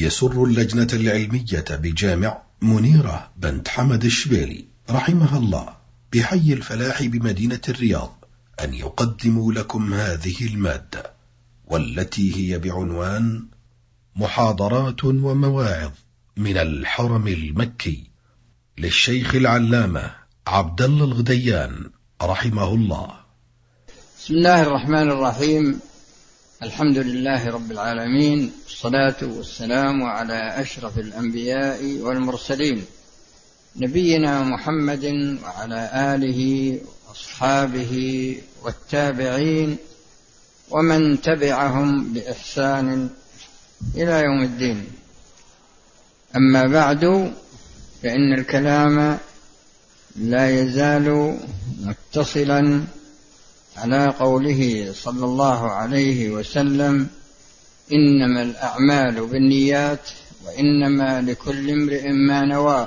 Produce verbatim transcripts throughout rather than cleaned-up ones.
يسر اللجنة العلمية بجامع منيرة بنت حمد الشبيلي رحمها الله بحي الفلاح بمدينة الرياض أن يقدموا لكم هذه المادة، والتي هي بعنوان محاضرات ومواعظ من الحرم المكي للشيخ العلامة عبد الله الغديان رحمه الله. بسم الله الرحمن الرحيم. الحمد لله رب العالمين، والصلاة والسلام على أشرف الأنبياء والمرسلين نبينا محمد وعلى آله وأصحابه والتابعين ومن تبعهم بإحسان إلى يوم الدين. أما بعد، فإن الكلام لا يزال متصلا على قوله صلى الله عليه وسلم: إنما الأعمال بالنيات وإنما لكل امرئ ما نوى،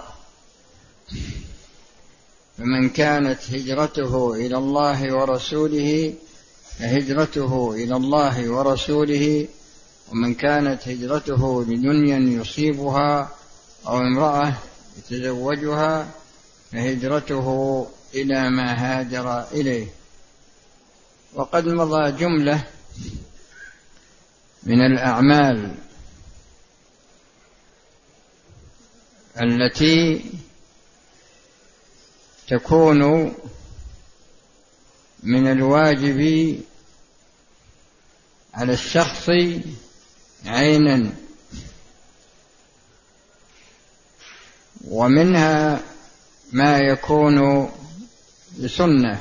فمن كانت هجرته إلى الله ورسوله فهجرته إلى الله ورسوله، ومن كانت هجرته لدنيا يصيبها أو امرأة يتزوجها فهجرته إلى ما هاجر إليه. وقد مضى جملة من الأعمال التي تكون من الواجب على الشخص عينا، ومنها ما يكون بسنة.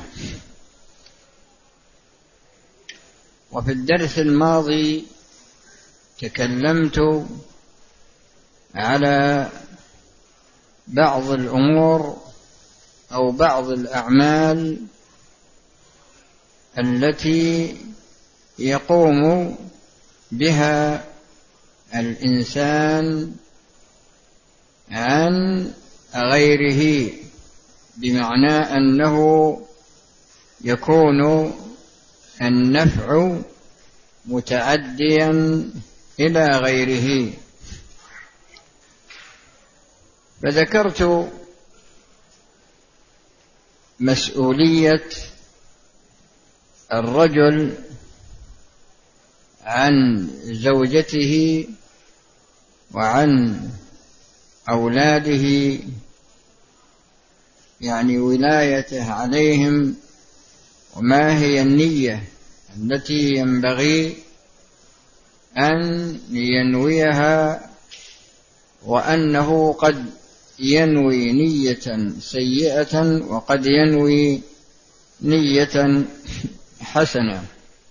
وفي الدرس الماضي تكلمت على بعض الأمور أو بعض الأعمال التي يقوم بها الإنسان عن غيره، بمعنى أنه يكون النفع متعديا إلى غيره. فذكرت مسؤولية الرجل عن زوجته وعن أولاده، يعني ولايته عليهم، وما هي النية التي ينبغي أن ينويها، وأنه قد ينوي نية سيئة وقد ينوي نية حسنة.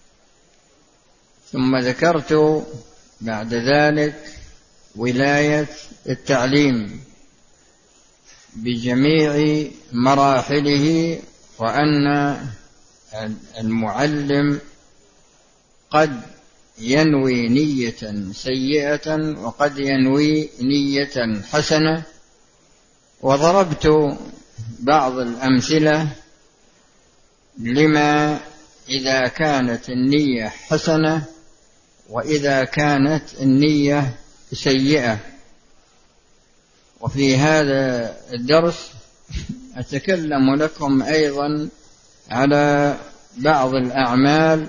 ثم ذكرت بعد ذلك ولاية التعليم بجميع مراحله، وأن المعلم قد ينوي نية سيئة وقد ينوي نية حسنة. وضربت بعض الأمثلة لما إذا كانت النية حسنة وإذا كانت النية سيئة. وفي هذا الدرس أتكلم لكم أيضا على بعض الأعمال،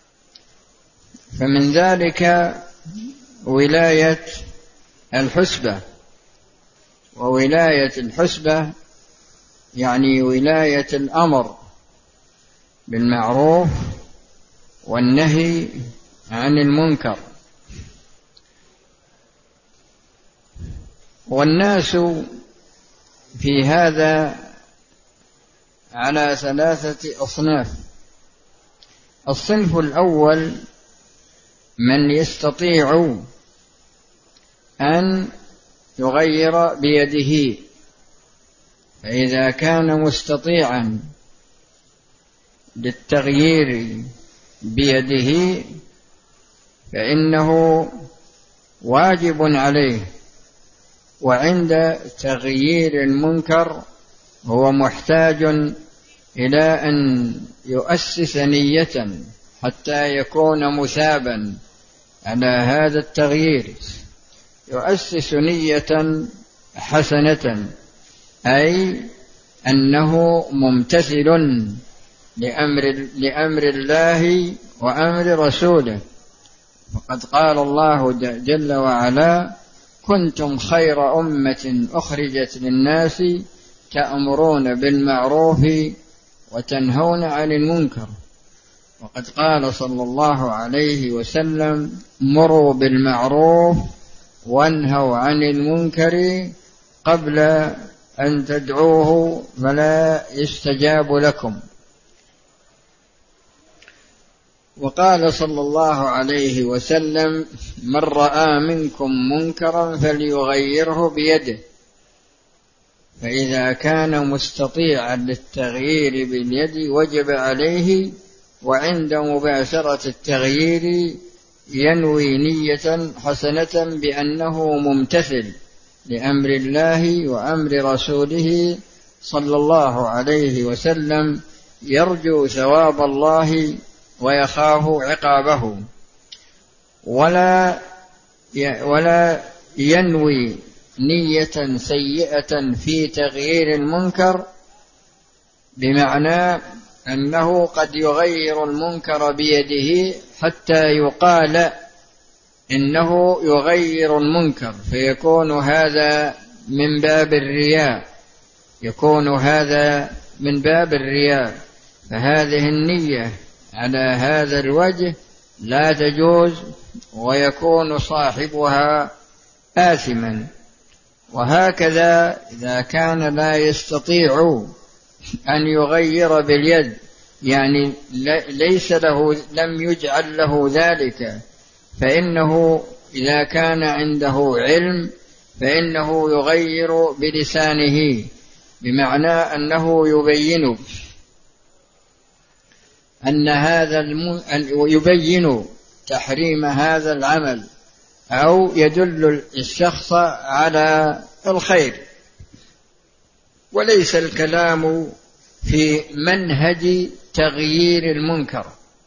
فمن ذلك ولاية الحسبة. وولاية الحسبة يعني ولاية الأمر بالمعروف والنهي عن المنكر. والناس في هذا على ثلاثة أصناف. الصنف الأول من يستطيع أن يغير بيده، فإذا كان مستطيعا للتغيير بيده فإنه واجب عليه. وعند تغيير المنكر هو محتاج إلى أن يؤسس نية حتى يكون مثابا على هذا التغيير. يؤسس نية حسنة، أي أنه ممتثل لأمر, لأمر الله وأمر رسوله. وقد قال الله جل وعلا: كنتم خير أمة أخرجت للناس تأمرون بالمعروف وتنهون عن المنكر. وقد قال صلى الله عليه وسلم: مروا بالمعروف وانهوا عن المنكر قبل أن تدعوه فلا يستجاب لكم. وقال صلى الله عليه وسلم: من رأى منكم منكرا فليغيره بيده، فإذا كان مستطيعا للتغيير باليد وجب عليه، وعند مباشرة التغيير ينوي نية حسنة بأنه ممتثل لأمر الله وأمر رسوله صلى الله عليه وسلم، يرجو ثواب الله ويخاف عقابه، ولا ولا ينوي نية سيئة في تغيير المنكر، بمعنى أنه قد يغير المنكر بيده حتى يقال إنه يغير المنكر، فيكون هذا من باب الرياء، يكون هذا من باب الرياء. فهذه النية على هذا الوجه لا تجوز، ويكون صاحبها آثما. وهكذا إذا كان لا يستطيع أن يغير باليد، يعني ليس له لم يجعل له ذلك، فإنه إذا كان عنده علم فإنه يغير بلسانه، بمعنى أنه يبين أن هذا الم... يبين تحريم هذا العمل، أو يدل الشخص على الخير. وليس الكلام في منهج تغيير المنكر،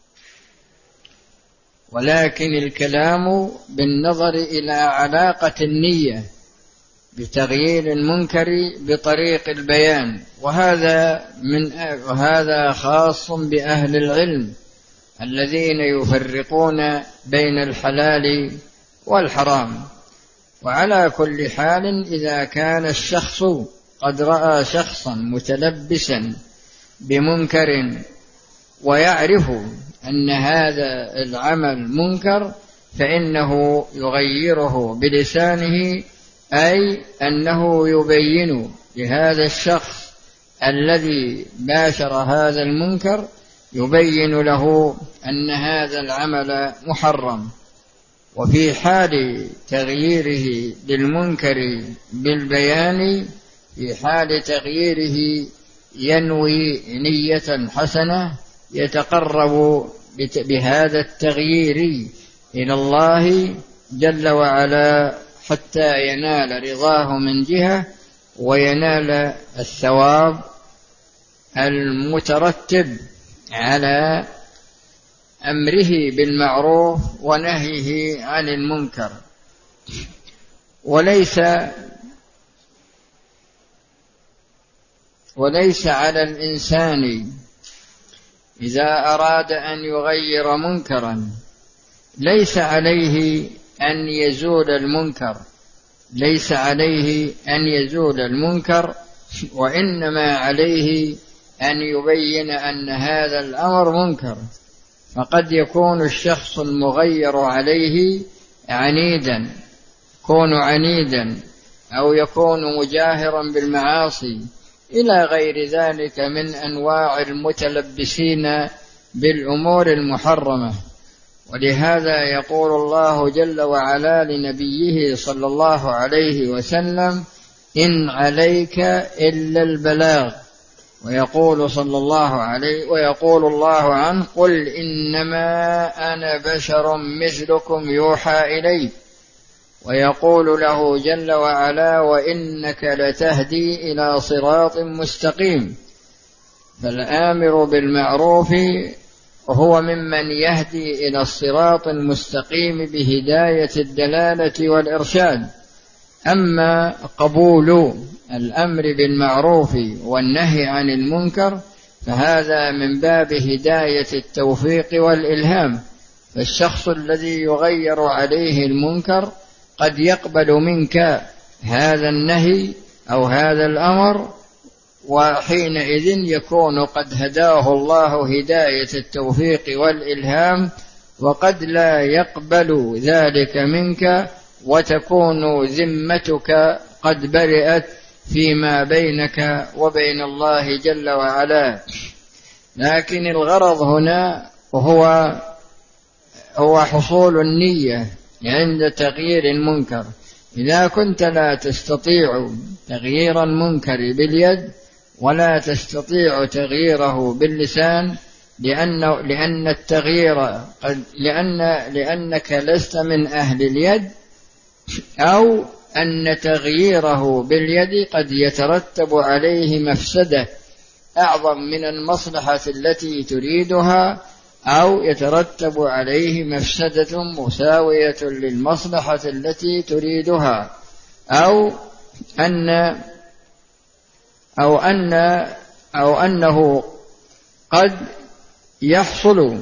ولكن الكلام بالنظر إلى علاقة النية بتغيير المنكر بطريق البيان، وهذا من وهذا خاص بأهل العلم الذين يفرقون بين الحلال والحرام. وعلى كل حال إذا كان الشخص قد رأى شخصا متلبسا بمنكر ويعرف أن هذا العمل منكر، فإنه يغيره بلسانه، أي أنه يبين لهذا الشخص الذي باشر هذا المنكر، يبين له أن هذا العمل محرم. وفي حال تغييره للمنكر بالبيان، في حال تغييره ينوي نية حسنة يتقرب بهذا التغيير إلى الله جل وعلا، حتى ينال رضاه من جهة وينال الثواب المترتب على أمره بالمعروف ونهيه عن المنكر. وليس وليس على الإنسان إذا أراد أن يغير منكرا، ليس عليه أن يزول المنكر، ليس عليه أن يزول المنكر، وإنما عليه أن يبين أن هذا الأمر منكر. فقد يكون الشخص المغير عليه عنيدا، يكون عنيدا، أو يكون مجاهرا بالمعاصي إلى غير ذلك من أنواع المتلبسين بالأمور المحرمة. ولهذا يقول الله جل وعلا لنبيه صلى الله عليه وسلم: إن عليك إلا البلاغ. ويقول صلى الله عليه ويقول الله عنه: قل إنما أنا بشر مثلكم يوحى إلي. ويقول له جل وعلا: وإنك لتهدي إلى صراط مستقيم. فالآمر بالمعروف وهو ممن يهدي إلى الصراط المستقيم بهداية الدلالة والإرشاد. أما قبول الأمر بالمعروف والنهي عن المنكر فهذا من باب هداية التوفيق والإلهام، فالشخص الذي يغير عليه المنكر قد يقبل منك هذا النهي أو هذا الأمر، وحينئذ يكون قد هداه الله هداية التوفيق والإلهام، وقد لا يقبل ذلك منك، وتكون ذمتك قد برئت فيما بينك وبين الله جل وعلا. لكن الغرض هنا هو هو حصول النية عند تغيير المنكر. إذا كنت لا تستطيع تغيير المنكر باليد ولا تستطيع تغييره باللسان، لأنه لأن التغيير قد لأن لأنك لست من أهل اليد، أو أن تغييره باليد قد يترتب عليه مفسدة أعظم من المصلحة التي تريدها، أو يترتب عليه مفسدة مساوية للمصلحة التي تريدها، أو أن أو أن أو أنه قد يحصل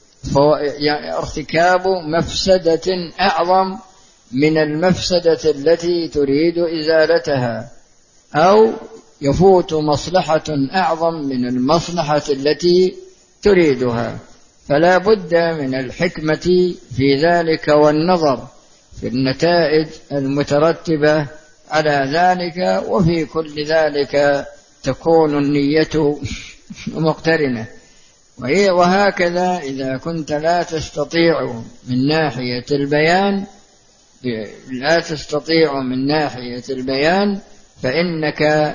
ارتكاب مفسدة أعظم من المفسدة التي تريد إزالتها، أو يفوت مصلحة أعظم من المصلحة التي تريدها. فلا بد من الحكمة في ذلك والنظر في النتائج المترتبة على ذلك، وفي كل ذلك تكون النية مقترنة. وهكذا إذا كنت لا تستطيع من ناحية البيان لا تستطيع من ناحية البيان فإنك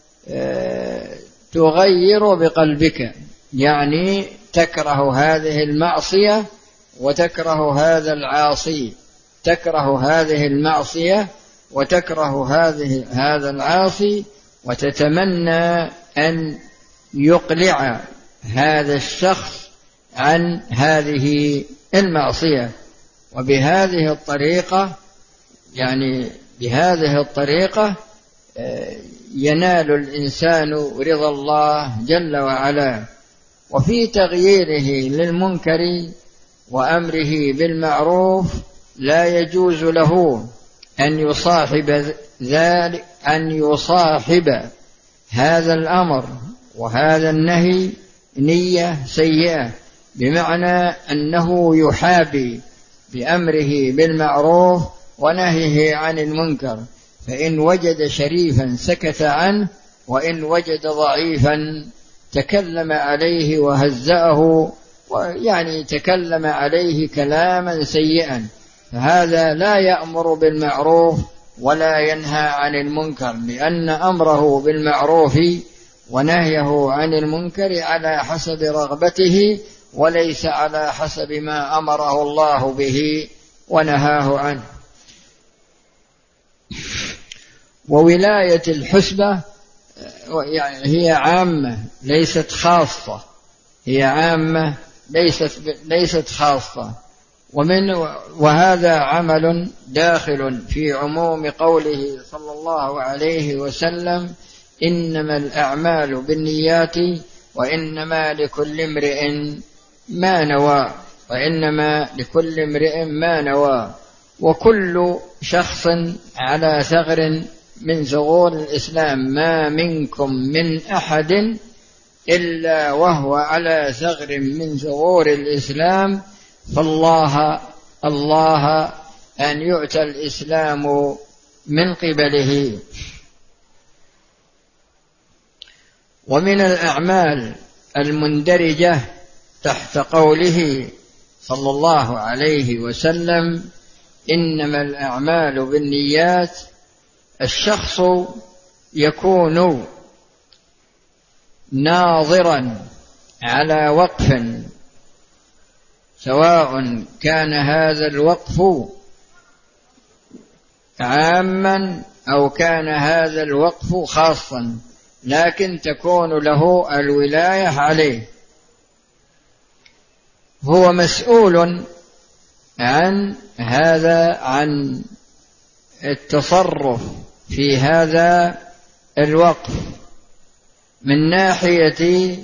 تغير بقلبك، يعني تكره هذه المعصية وتكره هذا العاصي، تكره هذه المعصية وتكره هذه هذا العاصي، وتتمنى أن يقلع هذا الشخص عن هذه المعصية. وبهذه الطريقة يعني بهذه الطريقة ينال الإنسان رضا الله جل وعلا. وفي تغييره للمنكر وأمره بالمعروف لا يجوز له أن يصاحب ذلك أن يصاحب هذا الأمر وهذا النهي نية سيئة، بمعنى أنه يحابي بأمره بالمعروف ونهيه عن المنكر، فإن وجد شريفا سكت عنه، وإن وجد ضعيفا تكلم عليه وهزأه، يعني تكلم عليه كلاما سيئا، فهذا لا يأمر بالمعروف ولا ينهى عن المنكر، لأن أمره بالمعروف ونهيه عن المنكر على حسب رغبته وليس على حسب ما أمره الله به ونهاه عنه. وولاية الحسبة يعني هي عامة ليست خاصة، هي عامة ليست ليست خاصة. ومن وهذا عمل داخل في عموم قوله صلى الله عليه وسلم: إنما الأعمال بالنيات وإنما لكل امرئ ما نوى وإنما لكل امرئ ما نوى. وكل شخص على ثغر من ثغور الإسلام ما منكم من أحد إلا وهو على ثغر من ثغور الإسلام، فالله الله أن يؤتى الإسلام من قبله. ومن الأعمال المندرجة تحت قوله صلى الله عليه وسلم: إنما الأعمال بالنيات، الشخص يكون ناظرا على وقف، سواء كان هذا الوقف عاما أو كان هذا الوقف خاصا، لكن تكون له الولاية عليه. هو مسؤول عن هذا، عن التصرف في هذا الوقف من ناحية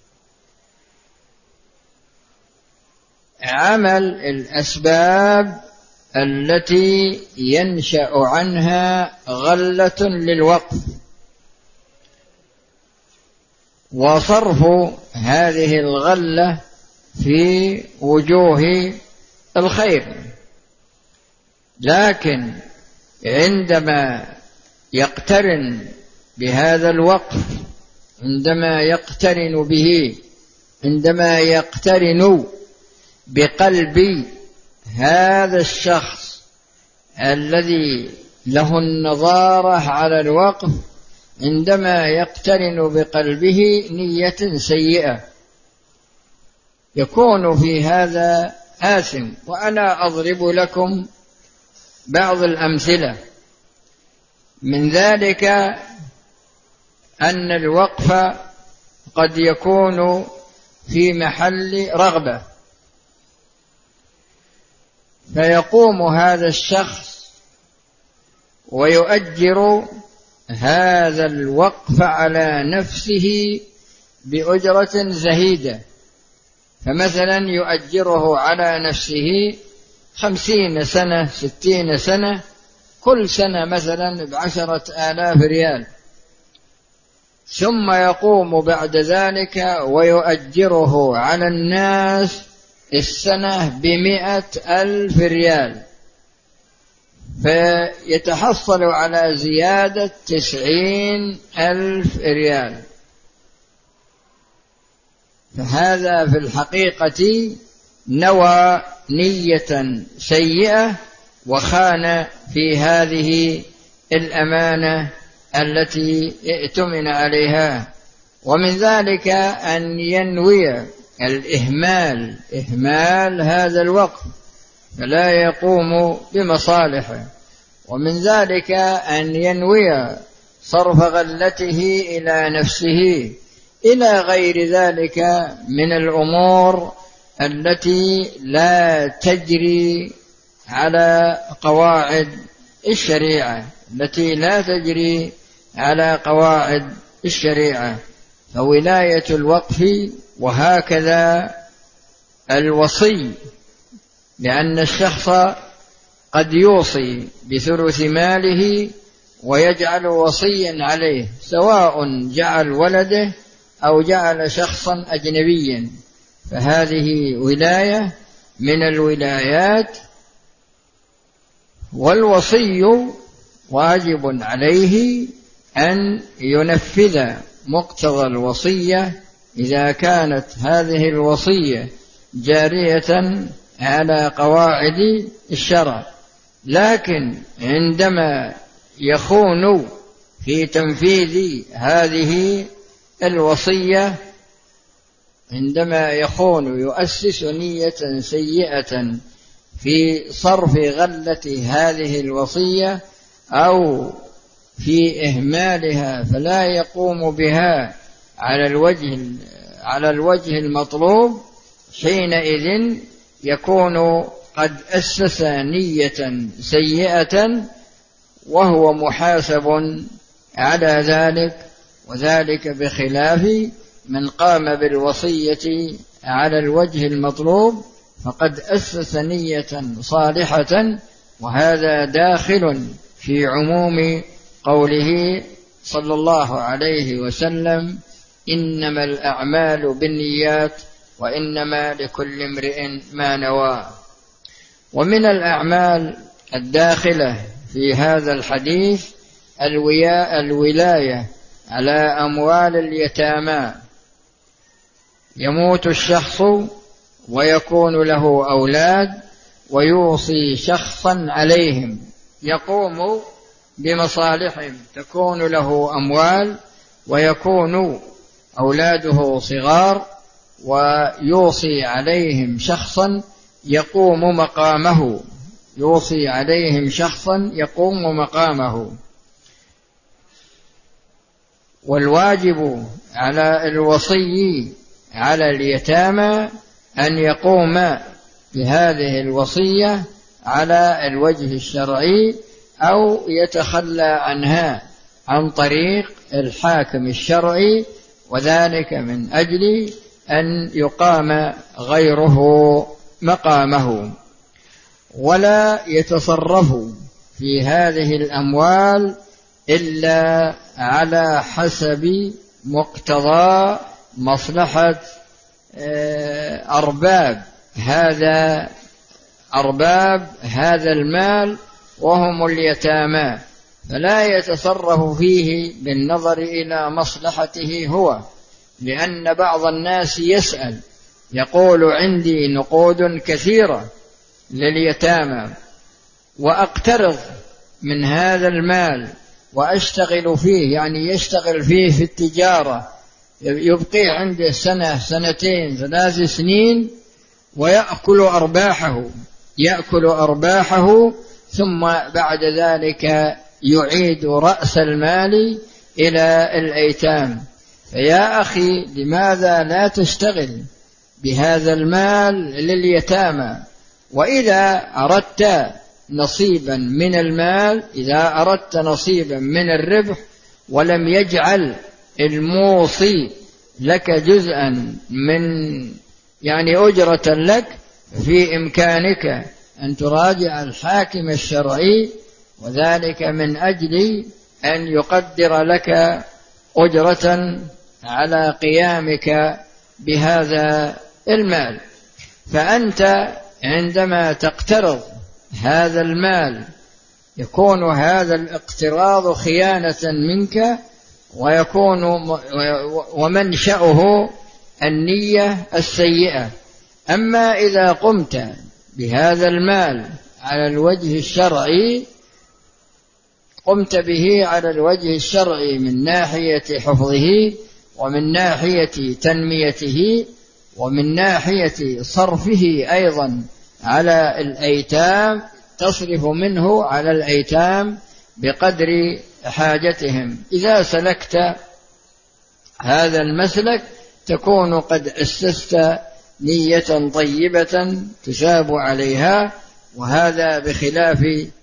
عمل الأسباب التي ينشأ عنها غلة للوقف، وصرف هذه الغلة في وجوه الخير. لكن عندما يقترن بهذا الوقف، عندما يقترن به، عندما يقترن بقلب هذا الشخص الذي له النظارة على الوقف، عندما يقترن بقلبه نية سيئة يكون في هذا آثم. وأنا أضرب لكم بعض الأمثلة من ذلك، أن الوقف قد يكون في محل رغبة، فيقوم هذا الشخص ويؤجر هذا الوقف على نفسه بأجرة زهيدة، فمثلا يؤجره على نفسه خمسين سنة ستين سنة، كل سنة مثلا بعشرة آلاف ريال، ثم يقوم بعد ذلك ويؤجره على الناس السنة بمئة ألف ريال، فيتحصل على زيادة تسعين ألف ريال. فهذا في الحقيقة نوى نية سيئة وخان في هذه الأمانة التي ائتمن عليها. ومن ذلك أن ينوي الإهمال، إهمال هذا الوقف فلا يقوم بمصالحه. ومن ذلك أن ينوي صرف غلته إلى نفسه إلى غير ذلك من الأمور التي لا تجري على قواعد الشريعة، التي لا تجري على قواعد الشريعة. فولاية الوقف وهكذا الوصي، لأن الشخص قد يوصي بثلث ماله ويجعل وصيا عليه، سواء جعل ولده أو جعل شخصا أجنبيا، فهذه ولاية من الولايات. والوصي واجب عليه أن ينفذ مقتضى الوصية إذا كانت هذه الوصية جارية على قواعد الشرع. لكن عندما يخون في تنفيذ هذه الوصية، عندما يخون يؤسس نية سيئة في صرف غلة هذه الوصية أو في إهمالها فلا يقوم بها على الوجه على الوجه المطلوب، حينئذ يكون قد أسس نية سيئة وهو محاسب على ذلك، وذلك بخلاف من قام بالوصية على الوجه المطلوب فقد أسس نية صالحة. وهذا داخل في عموم قوله صلى الله عليه وسلم: إنما الأعمال بالنيات وإنما لكل امرئ ما نوى. ومن الأعمال الداخلة في هذا الحديث الولاية على أموال اليتامى. يموت الشخص ويكون له أولاد ويوصي شخصا عليهم، يقوم بمصالحهم، تكون له أموال ويكون أولاده صغار، ويوصي عليهم شخصا يقوم مقامه، يوصي عليهم شخصا يقوم مقامه. والواجب على الوصي على اليتامى أن يقوم بهذه الوصية على الوجه الشرعي أو يتخلى عنها عن طريق الحاكم الشرعي، وذلك من أجل أن يقام غيره مقامه، ولا يتصرف في هذه الأموال إلا على حسب مقتضى مصلحة أرباب هذا أرباب هذا المال وهم اليتامى، فلا يتصرف فيه بالنظر إلى مصلحته هو، لأن بعض الناس يسأل يقول عندي نقود كثيرة لليتامى وأقترض من هذا المال وأشتغل فيه، يعني يشتغل فيه في التجارة، يبقي عنده سنة سنتين ثلاث سنين ويأكل أرباحه يأكل أرباحه ثم بعد ذلك يعيد رأس المال إلى الأيتام. فيا أخي لماذا لا تشتغل بهذا المال لليتامى؟ وإذا أردت نصيبا من المال، إذا أردت نصيبا من الربح ولم يجعل الموصي لك جزءا من يعني أجرة لك، في إمكانك أن تراجع الحاكم الشرعي، وذلك من أجل أن يقدر لك أجرة على قيامك بهذا المال. فأنت عندما تقترض هذا المال يكون هذا الاقتراض خيانة منك، ويكون ومنشأه النية السيئة. أما إذا قمت بهذا المال على الوجه الشرعي، قمت به على الوجه الشرعي من ناحية حفظه ومن ناحية تنميته ومن ناحية صرفه أيضا على الأيتام، تصرف منه على الأيتام بقدر حاجتهم. إذا سلكت هذا المسلك تكون قد أسست نية طيبة تثاب عليها، وهذا بخلاف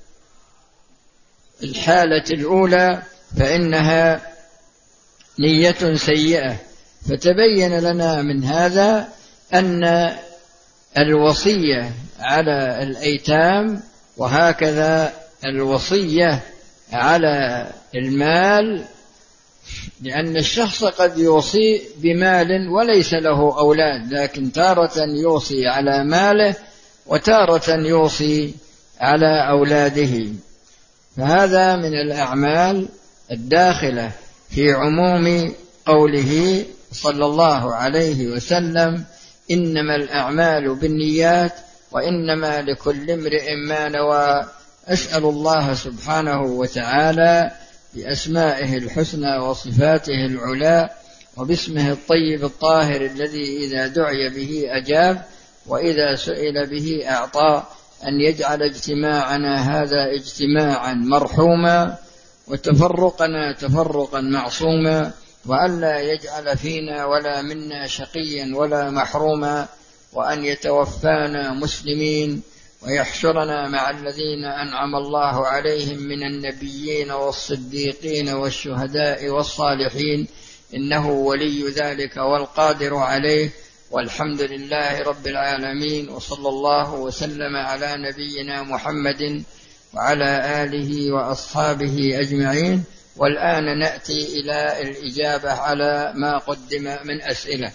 الحالة الأولى فإنها نية سيئة. فتبين لنا من هذا أن الوصية على الأيتام وهكذا الوصية على المال، لأن الشخص قد يوصي بمال وليس له أولاد، لكن تارة يوصي على ماله وتارة يوصي على أولاده. فهذا من الأعمال الداخلة في عموم قوله صلى الله عليه وسلم: إنما الأعمال بالنيات وإنما لكل امرئ ما نوى. أسأل الله سبحانه وتعالى بأسمائه الحسنى وصفاته العلى وباسمه الطيب الطاهر الذي إذا دعي به أجاب وإذا سئل به أعطى، أن يجعل اجتماعنا هذا اجتماعا مرحوما وتفرقنا تفرقا معصوما، وألا يجعل فينا ولا منا شقيا ولا محروما، وأن يتوفانا مسلمين ويحشرنا مع الذين أنعم الله عليهم من النبيين والصديقين والشهداء والصالحين، إنه ولي ذلك والقادر عليه. والحمد لله رب العالمين، وصلى الله وسلم على نبينا محمد وعلى آله وأصحابه أجمعين. والآن نأتي إلى الإجابة على ما قدم من أسئلة.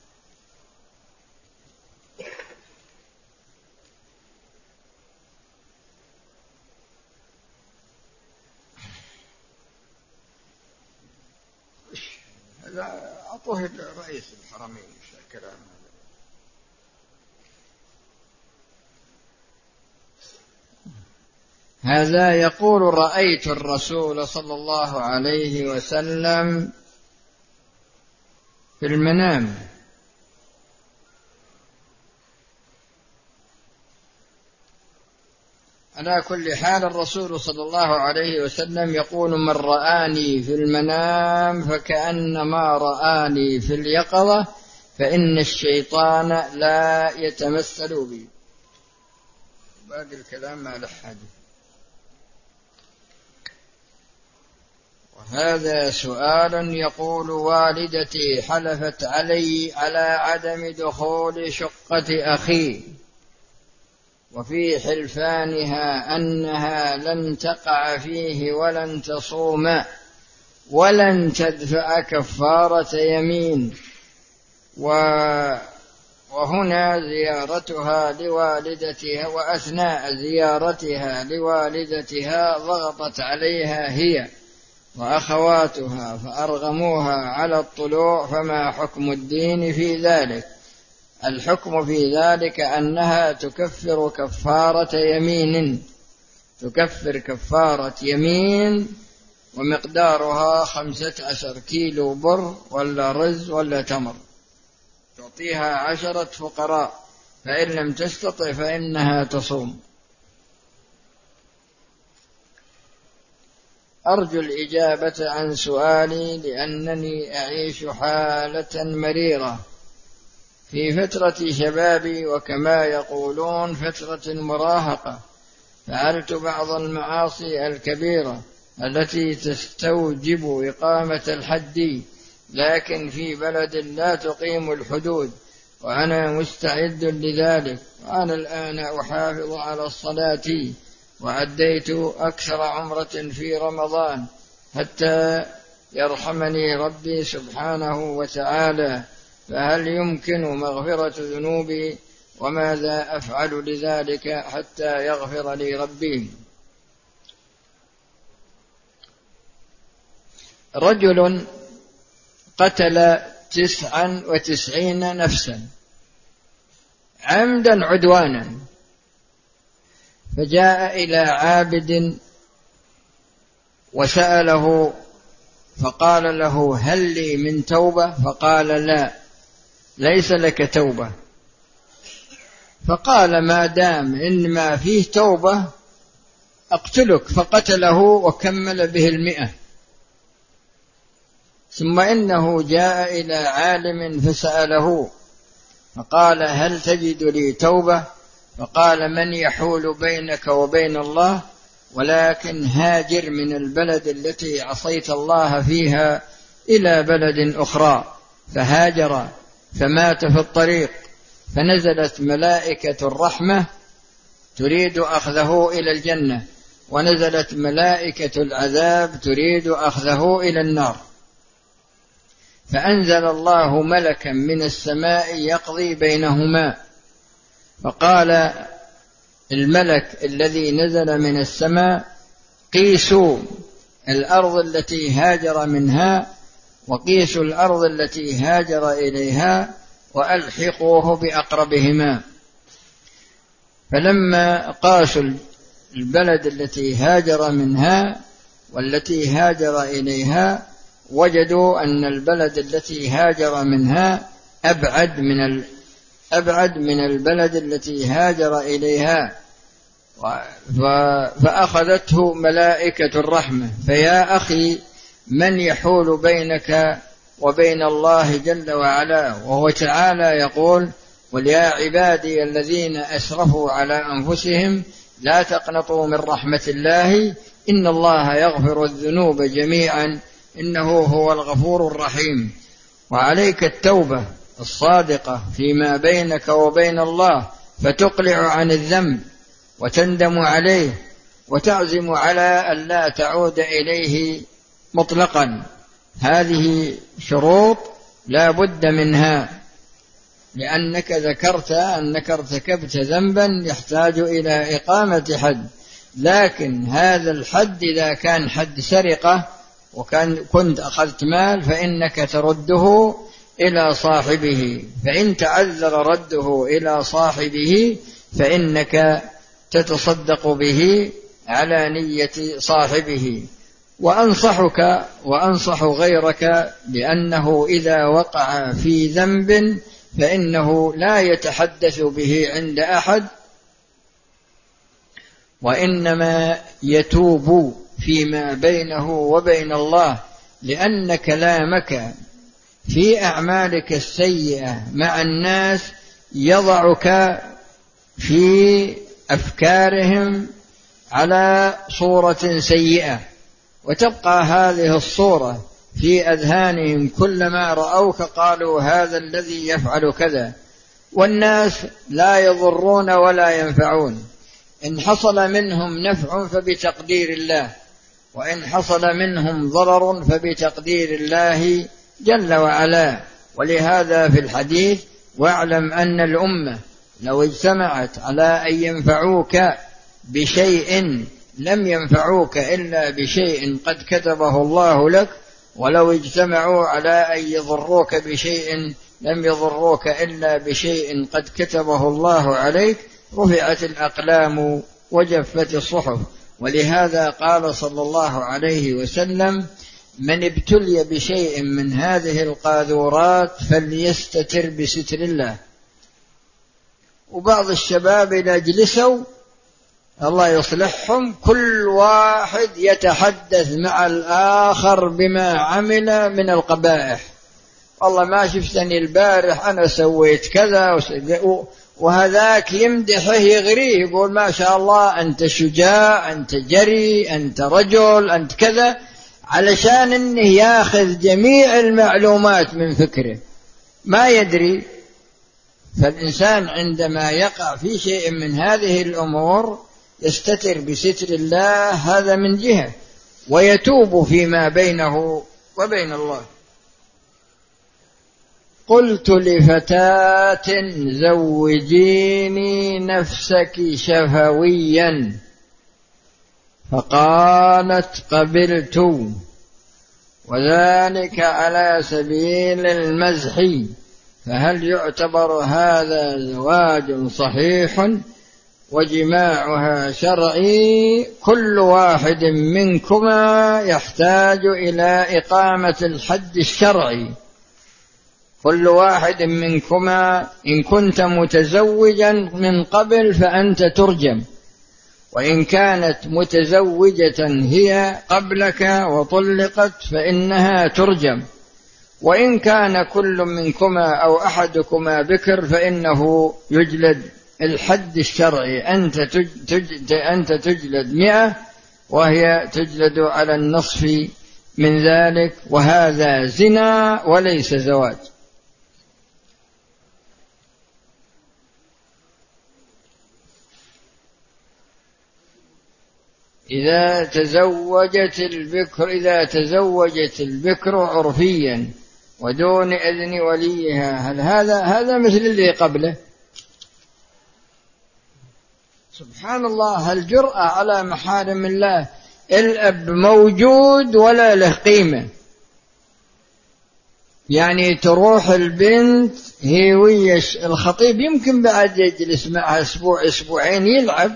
أعطوه رئيس الحرمين الكلام هذا. هذا يقول: رأيت الرسول صلى الله عليه وسلم في المنام على كل حال الرسول صلى الله عليه وسلم يقول: من رآني في المنام فكأنما رآني في اليقظة، فإن الشيطان لا يتمثل بي. باقي الكلام ما له حاجة. وهذا سؤال يقول: والدتي حلفت علي على عدم دخول شقة أخي، وفي حلفانها أنها لن تقع فيه ولن تصوم ولن تدفع كفارة يمين، وهنا زيارتها لوالدتها، وأثناء زيارتها لوالدتها ضغطت عليها هي وأخواتها فأرغموها على الطلوع، فما حكم الدين في ذلك؟ الحكم في ذلك أنها تكفر كفارة يمين، تكفر كفارة يمين، ومقدارها خمسة عشر كيلو بر ولا رز ولا تمر، تعطيها عشرة فقراء، فإن لم تستطع فإنها تصوم. أرجو الإجابة عن سؤالي، لأنني أعيش حالة مريرة في فترة شبابي، وكما يقولون فترة المراهقة. فعلت بعض المعاصي الكبيرة التي تستوجب إقامة الحد، لكن في بلد لا تقيم الحدود، وأنا مستعد لذلك. وأنا الآن أحافظ على الصلاة، وأديت أكثر عمرة في رمضان حتى يرحمني ربي سبحانه وتعالى، فهل يمكن مغفرة ذنوبي؟ وماذا أفعل لذلك حتى يغفر لي ربي؟ رجل قتل تسعا وتسعين نفسا عمدا عدوانا، فجاء إلى عابد وسأله فقال له: هل لي من توبة؟ فقال: لا، ليس لك توبة. فقال: ما دام إن ما فيه توبة أقتلك. فقتله وكمل به المئة. ثم إنه جاء إلى عالم فسأله فقال: هل تجد لي توبة؟ فقال: من يحول بينك وبين الله؟ ولكن هاجر من البلد التي عصيت الله فيها إلى بلد أخرى. فهاجر فمات في الطريق، فنزلت ملائكة الرحمة تريد أخذه إلى الجنة، ونزلت ملائكة العذاب تريد أخذه إلى النار. فأنزل الله ملكا من السماء يقضي بينهما، فقال الملك الذي نزل من السماء: قيسوا الأرض التي هاجر منها وقيسوا الأرض التي هاجر إليها وألحقوه بأقربهما. فلما قاسوا البلد التي هاجر منها والتي هاجر إليها وجدوا أن البلد التي هاجر منها أبعد من أبعد من البلد التي هاجر إليها، فأخذته ملائكة الرحمة. فيا أخي، من يحول بينك وبين الله جل وعلا؟ وهو تعالى يقول: قل يا عبادي الذين أسرفوا على أنفسهم لا تقنطوا من رحمة الله إن الله يغفر الذنوب جميعا إنه هو الغفور الرحيم. وعليك التوبة الصادقة فيما بينك وبين الله، فتقلع عن الذنب وتندم عليه وتعزم على أن لا تعود إليه مطلقا. هذه شروط لا بد منها، لأنك ذكرت أنك ارتكبت ذنبا يحتاج إلى إقامة حد. لكن هذا الحد إذا كان حد سرقة وكان كنت أخذت مال فإنك ترده إلى صاحبه، فإن تعذر رده إلى صاحبه فإنك تتصدق به على نية صاحبه. وأنصحك وأنصح غيرك بأنه إذا وقع في ذنب فإنه لا يتحدث به عند أحد، وإنما يتوب فيما بينه وبين الله، لأن كلامك في أعمالك السيئة مع الناس يضعك في أفكارهم على صورة سيئة، وتبقى هذه الصورة في أذهانهم، كلما رأوك قالوا هذا الذي يفعل كذا. والناس لا يضرون ولا ينفعون، إن حصل منهم نفع فبتقدير الله، وإن حصل منهم ضرر فبتقدير الله جل وعلا. ولهذا في الحديث: واعلم أن الأمة لو اجتمعت على أن ينفعوك بشيء لم ينفعوك إلا بشيء قد كتبه الله لك، ولو اجتمعوا على أن يضروك بشيء لم يضروك إلا بشيء قد كتبه الله عليك. رفعت الأقلام وجفت الصحف. ولهذا قال صلى الله عليه وسلم: من ابتلي بشيء من هذه القاذورات فليستتر بستر الله. وبعض الشباب إذا جلسوا الله يصلحهم كل واحد يتحدث مع الآخر بما عمل من القبائح. والله ما شفتني البارح أنا سويت كذا، وهذاك يمدحه يغريه يقول ما شاء الله أنت شجاع، أنت جري، أنت رجل، أنت كذا، علشان إنه ياخذ جميع المعلومات من فكره ما يدري. فالإنسان عندما يقع في شيء من هذه الأمور يستتر بستر الله، هذا من جهة، ويتوب فيما بينه وبين الله. قلت لفتاة زوجيني نفسك شفويا، فقالت قبلت، وذلك على سبيل المزح، فهل يعتبر هذا زواج صحيح وجماعها شرعي؟ كل واحد منكما يحتاج إلى إقامة الحد الشرعي. كل واحد منكما إن كنت متزوجا من قبل فأنت ترجم، وإن كانت متزوجة هي قبلك وطلقت فإنها ترجم، وإن كان كل منكما أو أحدكما بكر فإنه يجلد الحد الشرعي. أنت تجلد, أنت تجلد مئة وهي تجلد على النصف من ذلك، وهذا زنا وليس زواج. إذا تزوجت البكر إذا تزوجت البكر عرفيا ودون إذن وليها، هل هذا هذا مثل اللي قبله؟ سبحان الله، الجرأة على محارم الله. الأب موجود ولا له قيمة، يعني تروح البنت هي ويش الخطيب يمكن بعد يجلس معها أسبوع أسبوعين يلعب،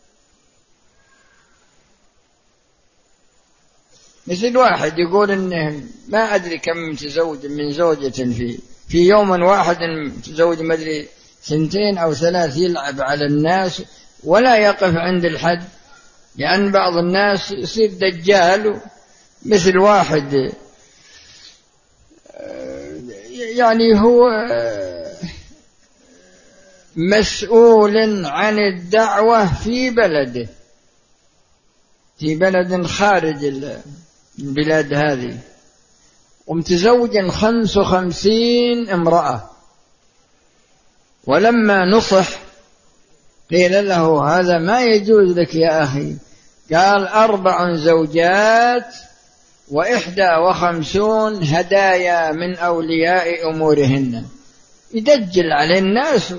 مثل واحد يقول إنه ما أدري كم متزوج من زوجة في في يوم واحد متزوج ما أدري سنتين أو ثلاث، يلعب على الناس ولا يقف عند الحد، لأن بعض الناس يصير دجال، مثل واحد يعني هو مسؤول عن الدعوة في بلده، في بلد خارج البلاد هذه، ومتزوج خمس وخمسين امرأة، ولما نصح قيل له هذا ما يجوز لك يا أخي، قال أربع زوجات وإحدى وخمسون هدايا من أولياء أمورهن، يدجل على الناس.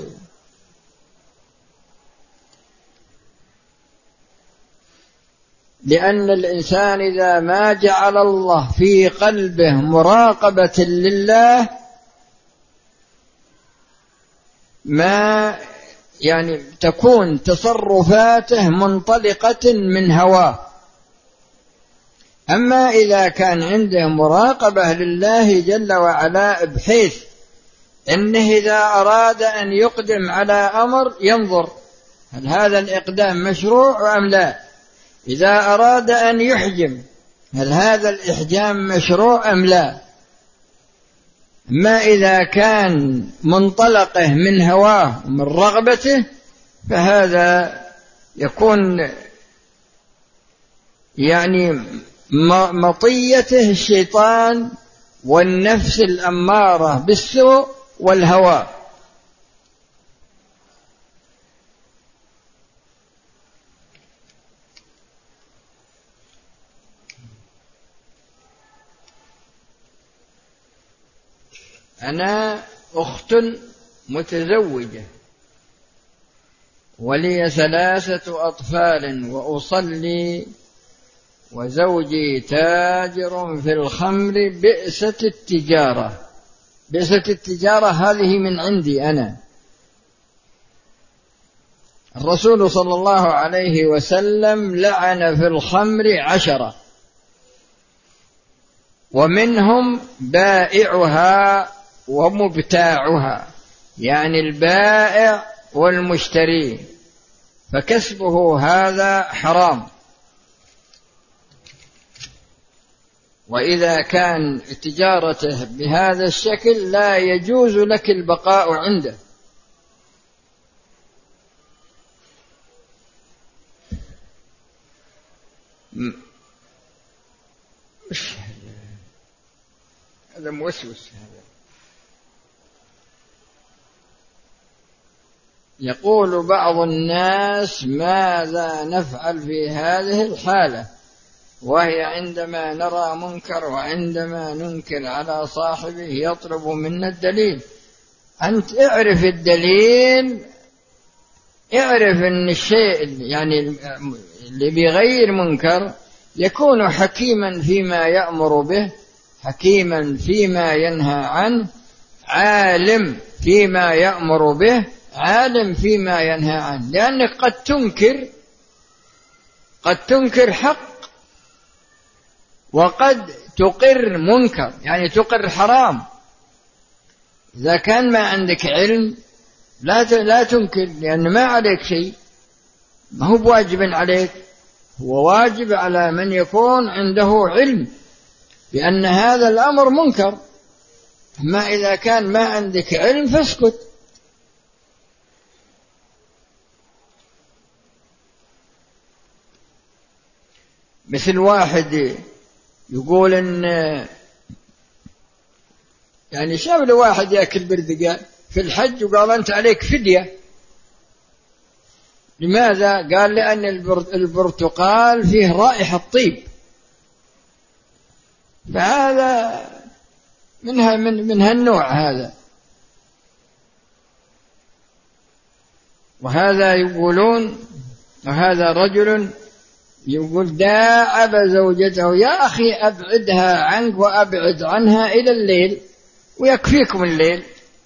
لأن الإنسان إذا ما جعل الله في قلبه مراقبة لله ما يعني تكون تصرفاته منطلقة من هواه. أما إذا كان عنده مراقبة لله جل وعلا، بحيث أنه إذا أراد أن يقدم على أمر ينظر هل هذا الإقدام مشروع أم لا، إذا أراد أن يحجم هل هذا الإحجام مشروع أم لا، ما إذا كان منطلقه من هواه ومن رغبته فهذا يكون يعني مطيته الشيطان والنفس الأمارة بالسوء والهوى. أنا أخت متزوجة ولي ثلاثة أطفال وأصلي وزوجي تاجر في الخمر. بئست التجارة، بئست التجارة هذه من عندي أنا. الرسول صلى الله عليه وسلم لعن في الخمر عشرة، ومنهم بائعها ومبتاعها، يعني البائع والمشتري، فكسبه هذا حرام. وإذا كان تجارته بهذا الشكل لا يجوز لك البقاء عنده. هذا موسوس. هذا يقول بعض الناس: ماذا نفعل في هذه الحالة، وهي عندما نرى منكر وعندما ننكر على صاحبه يطلب منا الدليل؟ أنت اعرف الدليل، اعرف أن الشيء يعني اللي بغير منكر يكون حكيما فيما يأمر به، حكيما فيما ينهى عنه، عالم فيما يأمر به، عالم فيما ينهى عنه. لأنك قد تنكر قد تنكر حق، وقد تقر منكر، يعني تقر حرام. إذا كان ما عندك علم لا لا تنكر، لأن ما عليك شيء، ما هو بواجب عليك، هو واجب على من يكون عنده علم بأن هذا الأمر منكر. ما إذا كان ما عندك علم فاسكت. مثل واحد يقول إن يعني شاف له واحد يأكل بردقة في الحج وقال أنت عليك فدية. لماذا؟ قال لأن البرتقال فيه رائحة طيب، فهذا منها من من هالنوع هذا. وهذا يقولون، وهذا رجل يقول داعب زوجته: يا أخي أبعدها عنك وأبعد عنها إلى الليل ويكفيكم الليل.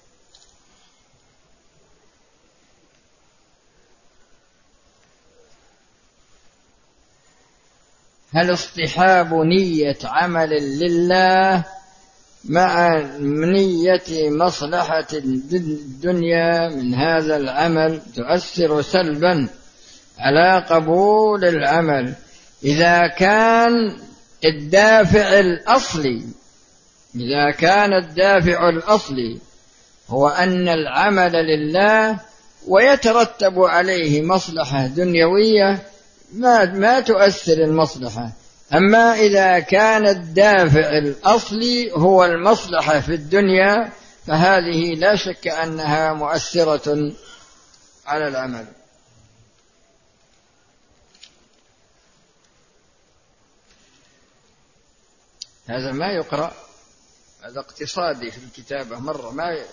هل اصطحاب نية عمل لله مع نية مصلحة الدنيا من هذا العمل تؤثر سلبا على قبول العمل؟ إذا كان الدافع الأصلي إذا كان الدافع الأصلي هو أن العمل لله ويترتب عليه مصلحة دنيوية ما ما تؤثر المصلحة. أما إذا كان الدافع الأصلي هو المصلحة في الدنيا فهذه لا شك أنها مؤثرة على العمل. هذا ما يقرأ، هذا اقتصادي في الكتابة مرة ما ي...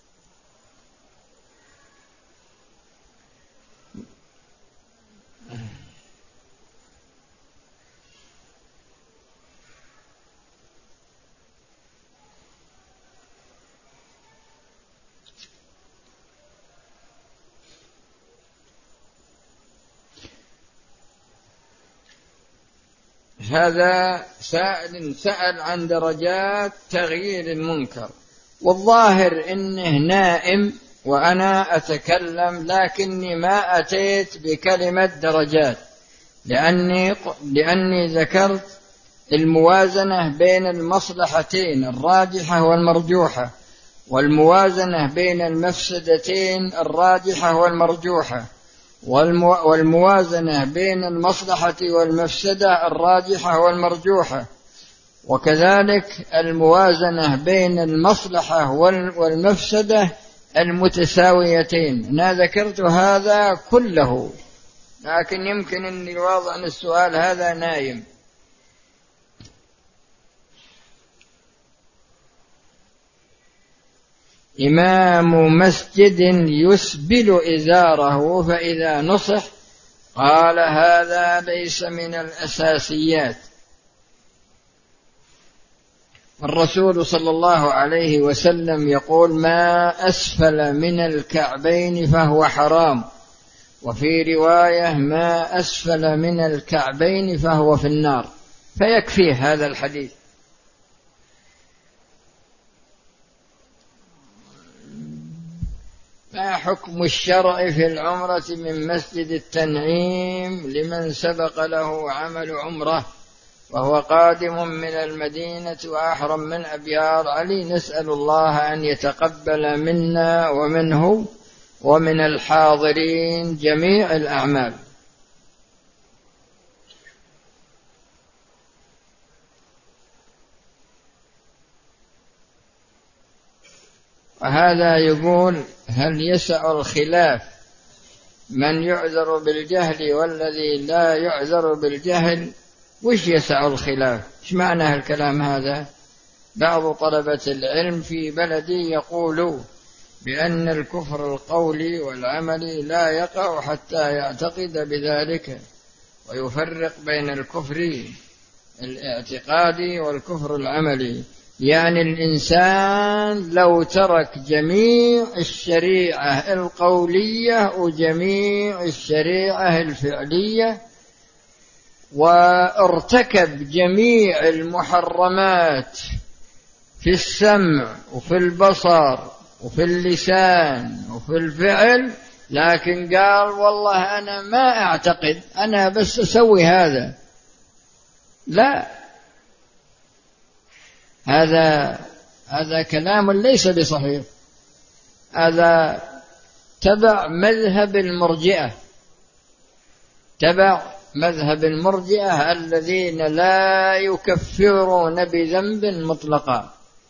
هذا سائل سأل عن درجات تغيير المنكر، والظاهر إنه نائم وأنا أتكلم، لكني ما أتيت بكلمة درجات لأني, لأني ذكرت الموازنة بين المصلحتين الراجحة والمرجوحة، والموازنة بين المفسدتين الراجحة والمرجوحة، والموازنة بين المصلحة والمفسدة الراجحة والمرجوحة، وكذلك الموازنة بين المصلحة والمفسدة المتساويتين. أنا ذكرت هذا كله، لكن يمكن أن الواضح أن السؤال هذا نايم. إمام مسجد يسبل إزاره فإذا نصح قال هذا ليس من الأساسيات. الرسول صلى الله عليه وسلم يقول ما أسفل من الكعبين فهو حرام، وفي رواية ما أسفل من الكعبين فهو في النار، فيكفي هذا الحديث. ما حكم الشرع في العمرة من مسجد التنعيم لمن سبق له عمل عمره وهو قادم من المدينة وأحرم من أبيار علي؟ نسأل الله أن يتقبل منا ومنه ومن الحاضرين جميع الأعمال. وهذا يقول هل يسع الخلاف من يعذر بالجهل والذي لا يعذر بالجهل؟ وش يسع الخلاف؟ ايش معنى الكلام هذا؟ بعض طلبة العلم في بلدي يقولوا بأن الكفر القولي والعملي لا يقع حتى يعتقد بذلك، ويفرق بين الكفر الاعتقادي والكفر العملي. يعني الإنسان لو ترك جميع الشريعة القولية وجميع الشريعة الفعلية وارتكب جميع المحرمات في السمع وفي البصر وفي اللسان وفي الفعل، لكن قال والله أنا ما أعتقد، أنا بس أسوي هذا، لا، هذا هذا كلام ليس بصحيح. هذا تبع مذهب المرجئة، تبع مذهب المرجئة الذين لا يكفرون بذنب مطلقا.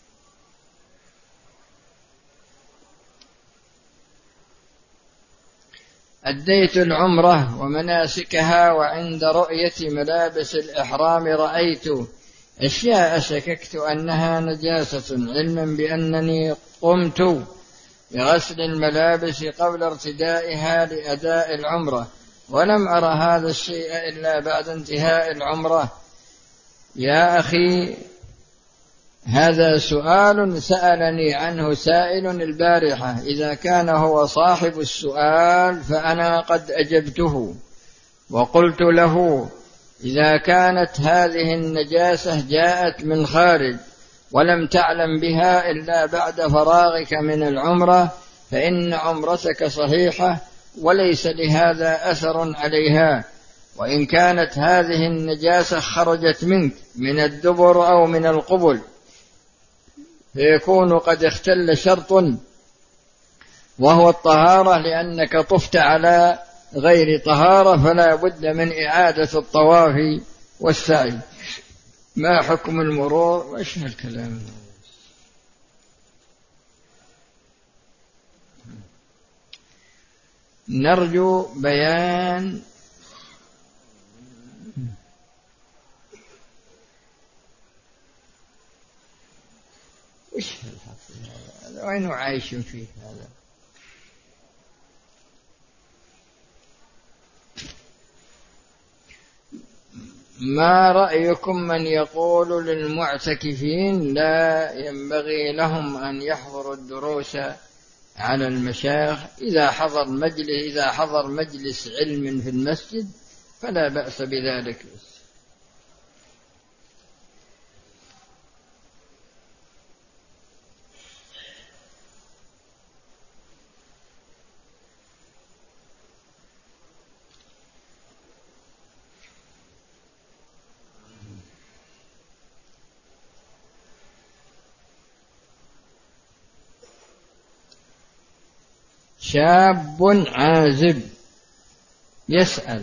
أديت العمرة ومناسكها، وعند رؤية ملابس الإحرام رأيت أشياء شككت أنها نجاسة، علما بأنني قمت بغسل الملابس قبل ارتدائها لأداء العمرة، ولم أرى هذا الشيء إلا بعد انتهاء العمرة. يا أخي، هذا سؤال سألني عنه سائل البارحة، إذا كان هو صاحب السؤال فأنا قد أجبته وقلت له إذا كانت هذه النجاسة جاءت من خارج ولم تعلم بها إلا بعد فراغك من العمرة فإن عمرتك صحيحة وليس لهذا أثر عليها، وإن كانت هذه النجاسة خرجت منك من الدبر أو من القبل فيكون قد اختل شرط وهو الطهارة، لأنك طفت على غير طهارة، فلا بد من إعادة الطواف والسعي. ما حكم المرور؟ وإيش هالكلام؟ نرجو بيان وش هذا؟ وين عايشون فيه هذا؟ ما رأيكم من يقول للمعتكفين لا ينبغي لهم أن يحضروا الدروس على المشايخ، إذا حضر مجلس إذا حضر مجلس علم في المسجد فلا بأس بذلك؟ شاب عازب يسأل: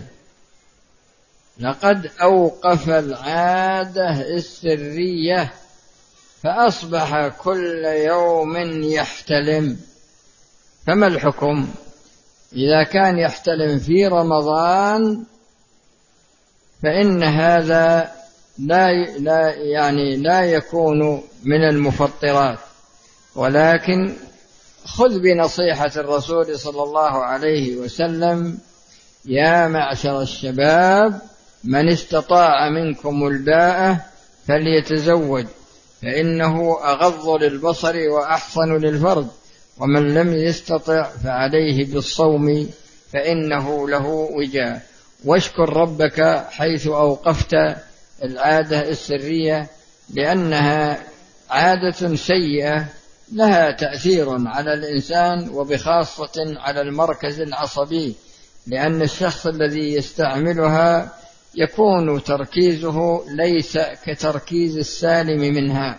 لقد أوقف العادة السرية فأصبح كل يوم يحتلم، فما الحكم؟ إذا كان يحتلم في رمضان فإن هذا لا لا يعني لا يكون من المفطرات، ولكن خذ بنصيحة الرسول صلى الله عليه وسلم: يا معشر الشباب من استطاع منكم الباءة فليتزوج فإنه أغض للبصر وأحصن للفرج، ومن لم يستطع فعليه بالصوم فإنه له وجاء. واشكر ربك حيث أوقفت العادة السرية، لأنها عادة سيئة لها تأثير على الإنسان وبخاصة على المركز العصبي، لأن الشخص الذي يستعملها يكون تركيزه ليس كتركيز السالم منها.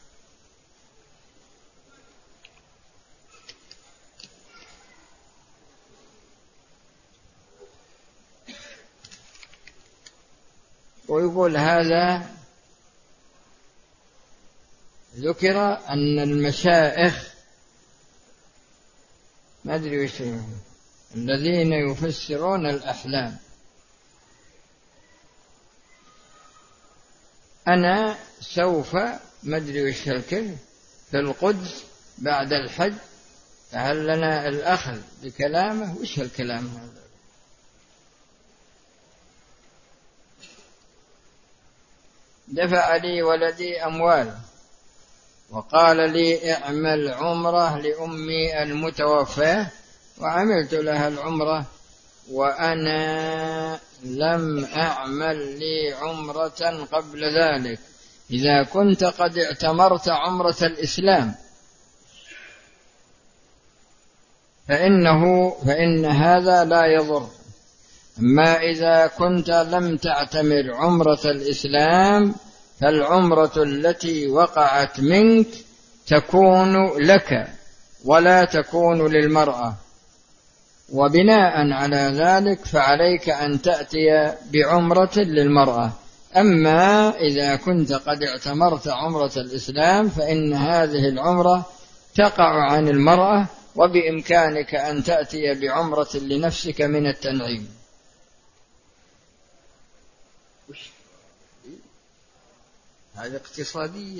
ويقول هذا ذكر أن المشائخ ما أدري وش الذين يفسرون الأحلام، أنا سوف ما أدري وش الكلمة في القدس بعد الحج، فهل لنا الأخذ بكلامه؟ وش الكلام هذا؟ دفع لي ولدي أموال وقال لي اعمل عمرة لأمي المتوفاة، وعملت لها العمرة وأنا لم أعمل لي عمرة قبل ذلك. إذا كنت قد اعتمرت عمرة الإسلام فإنه فإن هذا لا يضر، أما إذا كنت لم تعتمر عمرة الإسلام فالعمرة التي وقعت منك تكون لك ولا تكون للمرأة، وبناء على ذلك فعليك أن تأتي بعمرة للمرأة. أما إذا كنت قد اعتمرت عمرة الإسلام فإن هذه العمرة تقع عن المرأة، وبإمكانك أن تأتي بعمرة لنفسك من التنعيم. هذا اقتصادية.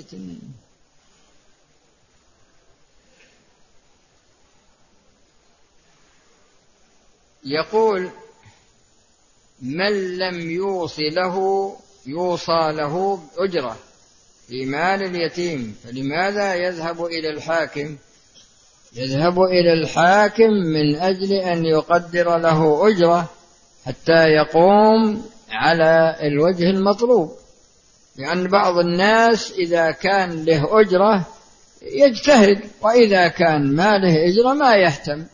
يقول: من لم يوص له يوصى له أجرة في مال اليتيم فلماذا يذهب إلى الحاكم؟ يذهب إلى الحاكم من أجل أن يقدر له أجرة حتى يقوم على الوجه المطلوب، لأن بعض الناس إذا كان له أجرة يجتهد، وإذا كان ما له أجرة ما يهتم.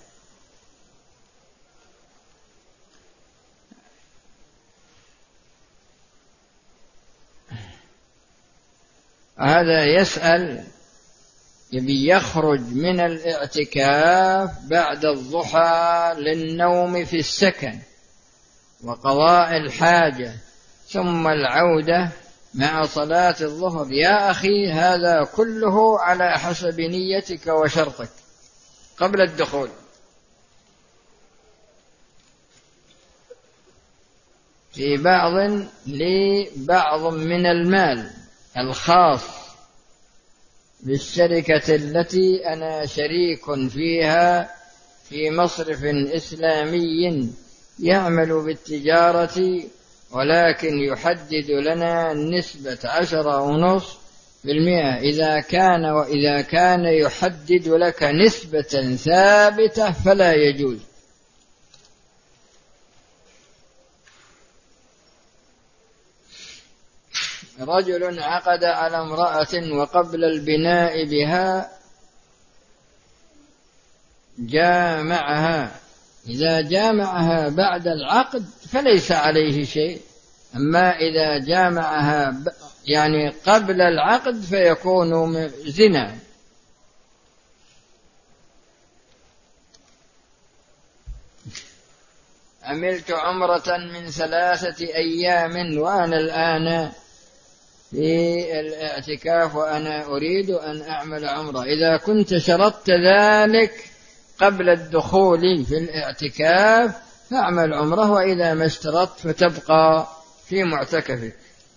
هذا يسأل يبي يخرج من الاعتكاف بعد الضحى للنوم في السكن وقضاء الحاجة ثم العودة مع صلاة الظهر. يا أخي هذا كله على حسب نيتك وشرطك قبل الدخول. في بعض لبعض من المال الخاص بالشركة التي أنا شريك فيها في مصرف إسلامي يعمل بالتجارة، ولكن يحدد لنا نسبة عشرة ونصف بالمئة. إذا كان وإذا كان يحدد لك نسبة ثابتة فلا يجوز. رجل عقد على امرأة وقبل البناء بها جامعها، إذا جامعها بعد العقد فليس عليه شيء، أما إذا جامعها يعني قبل العقد فيكون زنا. عملت عمرة من ثلاثة أيام وأنا الآن في الاعتكاف وأنا أريد أن أعمل عمرة، إذا كنت شرطت ذلك قبل الدخول في الاعتكاف فاعمل عمرة، وإذا ما اشترطت فتبقى في معتكفك.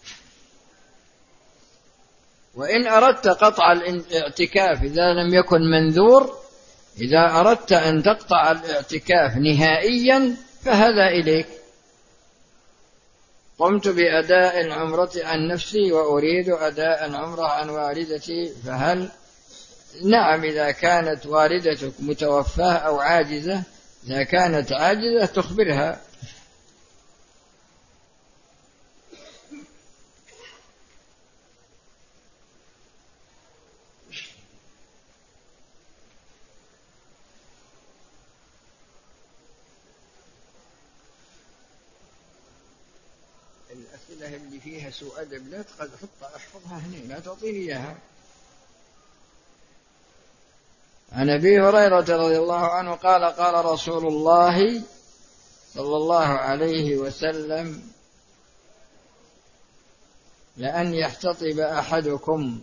وإن أردت قطع الاعتكاف إذا لم يكن منذور، إذا أردت أن تقطع الاعتكاف نهائيا فهذا إليك. قمت بأداء العمرة عن نفسي وأريد أداء العمرة عن والدتي، فهل نعم إذا كانت والدتك متوفاة أو عاجزة، إذا كانت عاجزة تخبرها. الأسئلة اللي فيها سوء أدب لا تحطها، احفظها هنا، لا تعطيني إياها. عن أبي هريرة رضي الله عنه قال قال رسول الله صلى الله عليه وسلم: لأن يحتطب أحدكم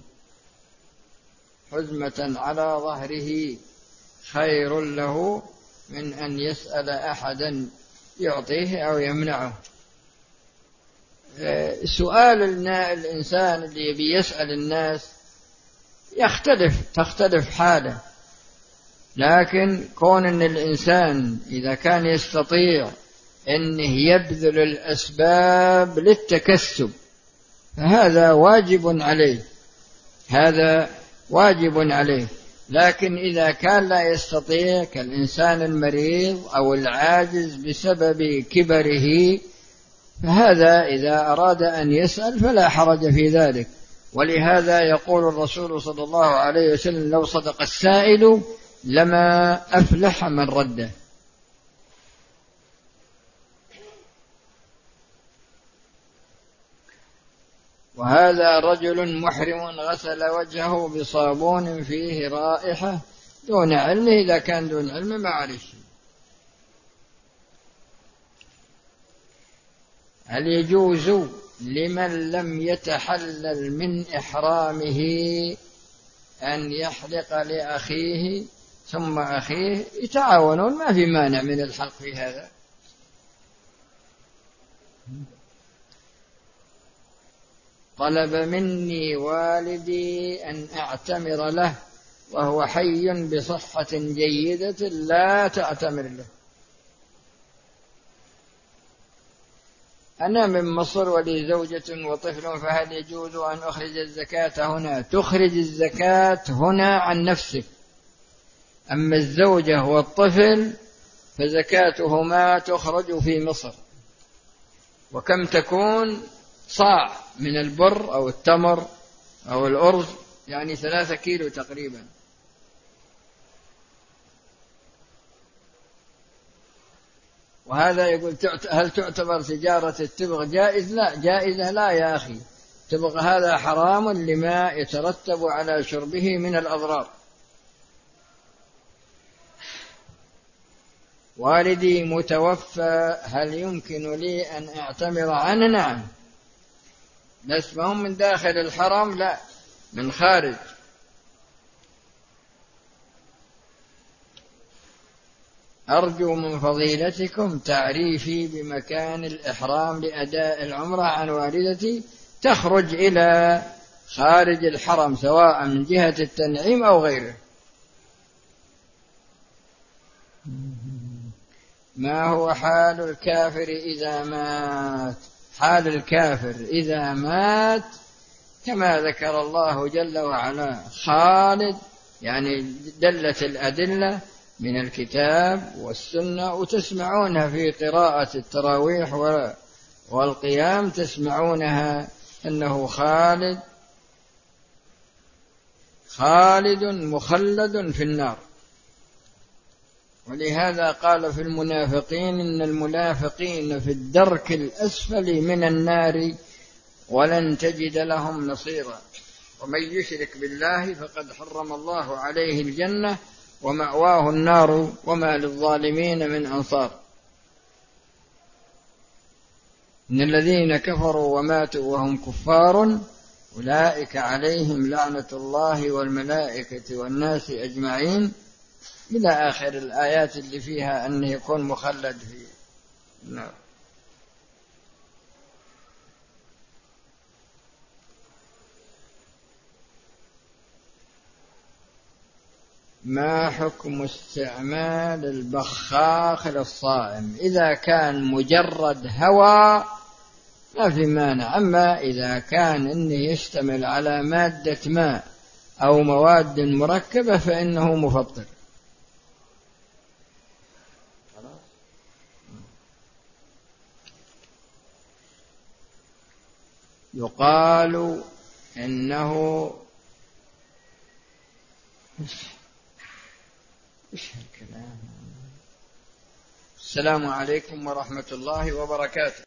حزمة على ظهره خير له من أن يسأل أحدا يعطيه أو يمنعه. سؤال الإنسان اللي بيسأل الناس يختلف، تختلف حاله، لكن كون أن الإنسان إذا كان يستطيع أنه يبذل الأسباب للتكسب فهذا واجب عليه، هذا واجب عليه. لكن إذا كان لا يستطيع كالإنسان المريض أو العاجز بسبب كبره، فهذا إذا أراد أن يسأل فلا حرج في ذلك. ولهذا يقول الرسول صلى الله عليه وسلم: لو صدق السائل لما أفلح من رده. وهذا رجل محرم غسل وجهه بصابون فيه رائحة دون علمه، إذا كان دون علم ما عليه. هل يجوز لمن لم يتحلل من إحرامه أن يحلق لأخيه ثم أخيه يتعاونون؟ ما في مانع من الحلق في هذا. طلب مني والدي أن أعتمر له وهو حي بصحة جيدة لا تعتمر له. أنا من مصر ولي زوجة وطفل، فهل يجوز أن أخرج الزكاة هنا؟ تخرج الزكاة هنا عن نفسك، أما الزوجة والطفل فزكاتهما تخرج في مصر. وكم تكون؟ صاع من البر أو التمر أو الأرز، يعني ثلاثة كيلو تقريبا. وهذا يقول: هل تعتبر تجارة التبغ جائز؟ لا، جائزة لا يا أخي. التبغ هذا حرام لما يترتب على شربه من الأضرار. والدي متوفى، هل يمكن لي أن أعتمر عنه؟ نعم، بس ما هم من داخل الحرم، لا، من خارج. أرجو من فضيلتكم تعريفي بمكان الإحرام لأداء العمرة عن والدتي، تخرج إلى خارج الحرم سواء من جهة التنعيم أو غيره. ما هو حال الكافر إذا مات؟ حال الكافر إذا مات كما ذكر الله جل وعلا: خالد، يعني دلت الأدلة من الكتاب والسنة، وتسمعونها في قراءة التراويح والقيام، تسمعونها أنه خالد خالد مخلد في النار. ولهذا قال في المنافقين: إن المنافقين في الدرك الأسفل من النار ولن تجد لهم نصيرا، ومن يشرك بالله فقد حرم الله عليه الجنة ومأواه النار وما للظالمين من أنصار. إن الذين كفروا وماتوا وهم كفار أولئك عليهم لعنة الله والملائكة والناس أجمعين إلى آخر الآيات اللي فيها أنه يكون مخلد في النار. ما حكم استعمال البخاخ للصائم؟ إذا كان مجرد هواء ما في مانع، أما إذا كان إنه يشتمل على مادة ماء أو مواد مركبة فإنه مفطر. يقال إنه إيش هالكلام. السلام عليكم ورحمة الله وبركاته.